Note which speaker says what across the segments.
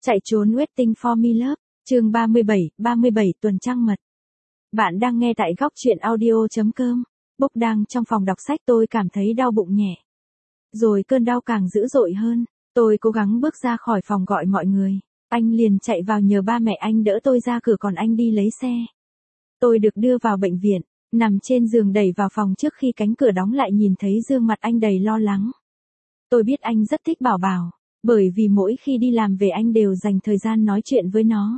Speaker 1: Chạy trốn Waiting for Me Love, chương 37 tuần trăng mật. Bạn đang nghe tại góc truyện audio.com. Bốc đang trong phòng đọc sách tôi cảm thấy đau bụng nhẹ. Rồi cơn đau càng dữ dội hơn, tôi cố gắng bước ra khỏi phòng gọi mọi người. Anh liền chạy vào nhờ ba mẹ anh đỡ tôi ra cửa còn anh đi lấy xe. Tôi được đưa vào bệnh viện, nằm trên giường đẩy vào phòng trước khi cánh cửa đóng lại nhìn thấy gương mặt anh đầy lo lắng. Tôi biết anh rất thích Bảo Bảo, bởi vì mỗi khi đi làm về anh đều dành thời gian nói chuyện với nó.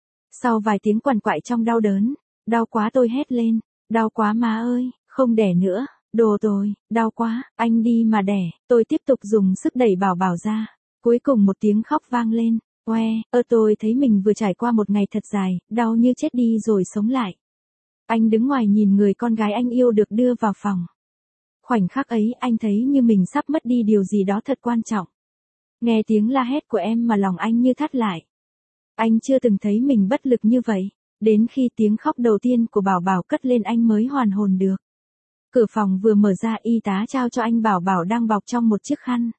Speaker 1: Sau vài tiếng quằn quại trong đau đớn, đau quá tôi hét lên, đau quá má ơi, không đẻ nữa, đồ tôi, đau quá, anh đi mà đẻ, tôi tiếp tục dùng sức đẩy Bảo Bảo ra, cuối cùng một tiếng khóc vang lên, oe, tôi thấy mình vừa trải qua một ngày thật dài, đau như chết đi rồi sống lại. Anh đứng ngoài nhìn người con gái anh yêu được đưa vào phòng. Khoảnh khắc ấy anh thấy như mình sắp mất đi điều gì đó thật quan trọng. Nghe tiếng la hét của em mà lòng anh như thắt lại. Anh chưa từng thấy mình bất lực như vậy, đến khi tiếng khóc đầu tiên của Bảo Bảo cất lên anh mới hoàn hồn được. Cửa phòng vừa mở ra y tá trao cho anh Bảo Bảo đang bọc trong một chiếc khăn.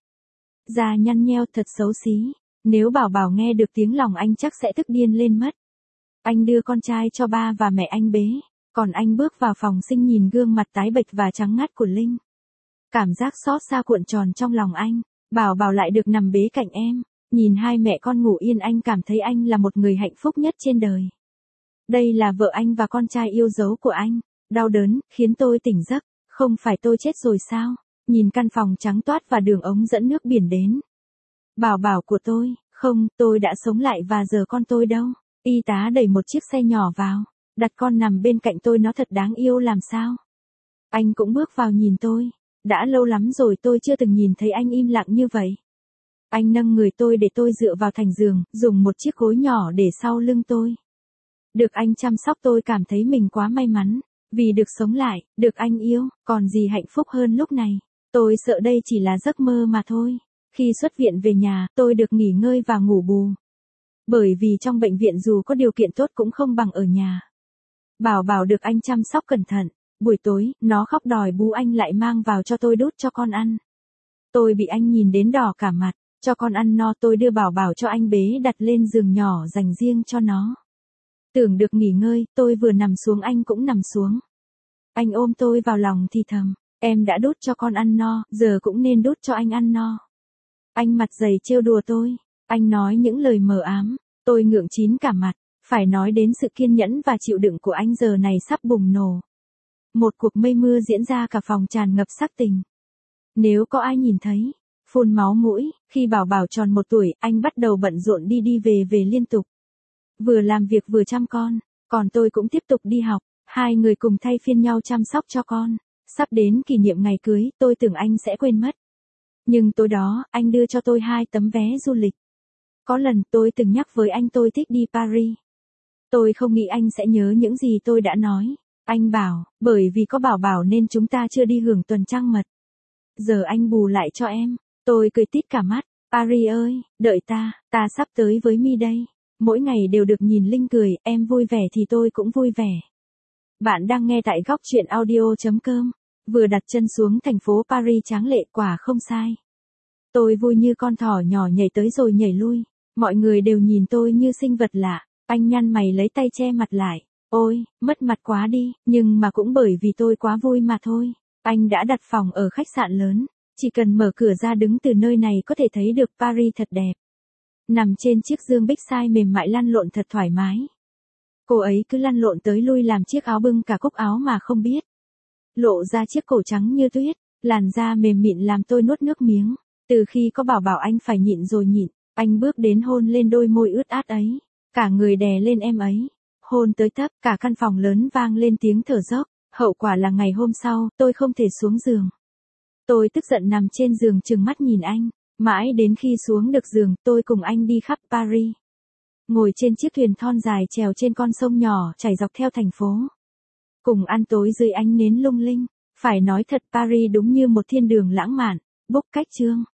Speaker 1: Da nhăn nheo thật xấu xí, nếu Bảo Bảo nghe được tiếng lòng anh chắc sẽ tức điên lên mất. Anh đưa con trai cho ba và mẹ anh bế, còn anh bước vào phòng sinh nhìn gương mặt tái bệch và trắng ngắt của Linh. Cảm giác xót xa cuộn tròn trong lòng anh. Bảo Bảo lại được nằm bế cạnh em, nhìn hai mẹ con ngủ yên anh cảm thấy anh là một người hạnh phúc nhất trên đời. Đây là vợ anh và con trai yêu dấu của anh. Đau đớn, khiến tôi tỉnh giấc, không phải tôi chết rồi sao? Nhìn căn phòng trắng toát và đường ống dẫn nước biển đến. Bảo Bảo của tôi, không, tôi đã sống lại và giờ con tôi đâu? Y tá đẩy một chiếc xe nhỏ vào, đặt con nằm bên cạnh tôi nó thật đáng yêu làm sao? Anh cũng bước vào nhìn tôi. Đã lâu lắm rồi tôi chưa từng nhìn thấy anh im lặng như vậy. Anh nâng người tôi để tôi dựa vào thành giường, dùng một chiếc gối nhỏ để sau lưng tôi. Được anh chăm sóc tôi cảm thấy mình quá may mắn, vì được sống lại, được anh yêu, còn gì hạnh phúc hơn lúc này. Tôi sợ đây chỉ là giấc mơ mà thôi. Khi xuất viện về nhà, tôi được nghỉ ngơi và ngủ bù. Bởi vì trong bệnh viện dù có điều kiện tốt cũng không bằng ở nhà. Bảo Bảo được anh chăm sóc cẩn thận. Buổi tối, nó khóc đòi bú anh lại mang vào cho tôi đút cho con ăn. Tôi bị anh nhìn đến đỏ cả mặt, cho con ăn no tôi đưa Bảo Bảo cho anh bế đặt lên giường nhỏ dành riêng cho nó. Tưởng được nghỉ ngơi, tôi vừa nằm xuống anh cũng nằm xuống. Anh ôm tôi vào lòng thì thầm, em đã đút cho con ăn no, giờ cũng nên đút cho anh ăn no. Anh mặt dày trêu đùa tôi, anh nói những lời mờ ám, tôi ngượng chín cả mặt, phải nói đến sự kiên nhẫn và chịu đựng của anh giờ này sắp bùng nổ. Một cuộc mây mưa diễn ra cả phòng tràn ngập sắc tình. Nếu có ai nhìn thấy, phun máu mũi, khi Bảo Bảo tròn 1 tuổi, anh bắt đầu bận rộn đi về liên tục. Vừa làm việc vừa chăm con, còn tôi cũng tiếp tục đi học, hai người cùng thay phiên nhau chăm sóc cho con. Sắp đến kỷ niệm ngày cưới, tôi tưởng anh sẽ quên mất. Nhưng tối đó, anh đưa cho tôi 2 tấm vé du lịch. Có lần tôi từng nhắc với anh tôi thích đi Paris. Tôi không nghĩ anh sẽ nhớ những gì tôi đã nói. Anh bảo, bởi vì có Bảo Bảo nên chúng ta chưa đi hưởng tuần trăng mật. Giờ anh bù lại cho em. Tôi cười tít cả mắt. Paris ơi, đợi ta sắp tới với Mi đây. Mỗi ngày đều được nhìn Linh cười, em vui vẻ thì tôi cũng vui vẻ. Bạn đang nghe tại góc truyện audio.com. Vừa đặt chân xuống thành phố Paris tráng lệ quả không sai. Tôi vui như con thỏ nhỏ nhảy tới rồi nhảy lui. Mọi người đều nhìn tôi như sinh vật lạ. Anh nhăn mày lấy tay che mặt lại. Ôi, mất mặt quá đi, nhưng mà cũng bởi vì tôi quá vui mà thôi. Anh đã đặt phòng ở khách sạn lớn, chỉ cần mở cửa ra đứng từ nơi này có thể thấy được Paris thật đẹp. Nằm trên chiếc giường bích size mềm mại lăn lộn thật thoải mái. Cô ấy cứ lăn lộn tới lui làm chiếc áo bưng cả cúc áo mà không biết. Lộ ra chiếc cổ trắng như tuyết, làn da mềm mịn làm tôi nuốt nước miếng. Từ khi có Bảo Bảo anh phải nhịn rồi nhịn, anh bước đến hôn lên đôi môi ướt át ấy, cả người đè lên em ấy. Hôn tới tấp, cả căn phòng lớn vang lên tiếng thở dốc, hậu quả là ngày hôm sau, tôi không thể xuống giường. Tôi tức giận nằm trên giường trừng mắt nhìn anh, mãi đến khi xuống được giường, tôi cùng anh đi khắp Paris. Ngồi trên chiếc thuyền thon dài trèo trên con sông nhỏ chảy dọc theo thành phố. Cùng ăn tối dưới ánh nến lung linh, phải nói thật Paris đúng như một thiên đường lãng mạn, book cách chương.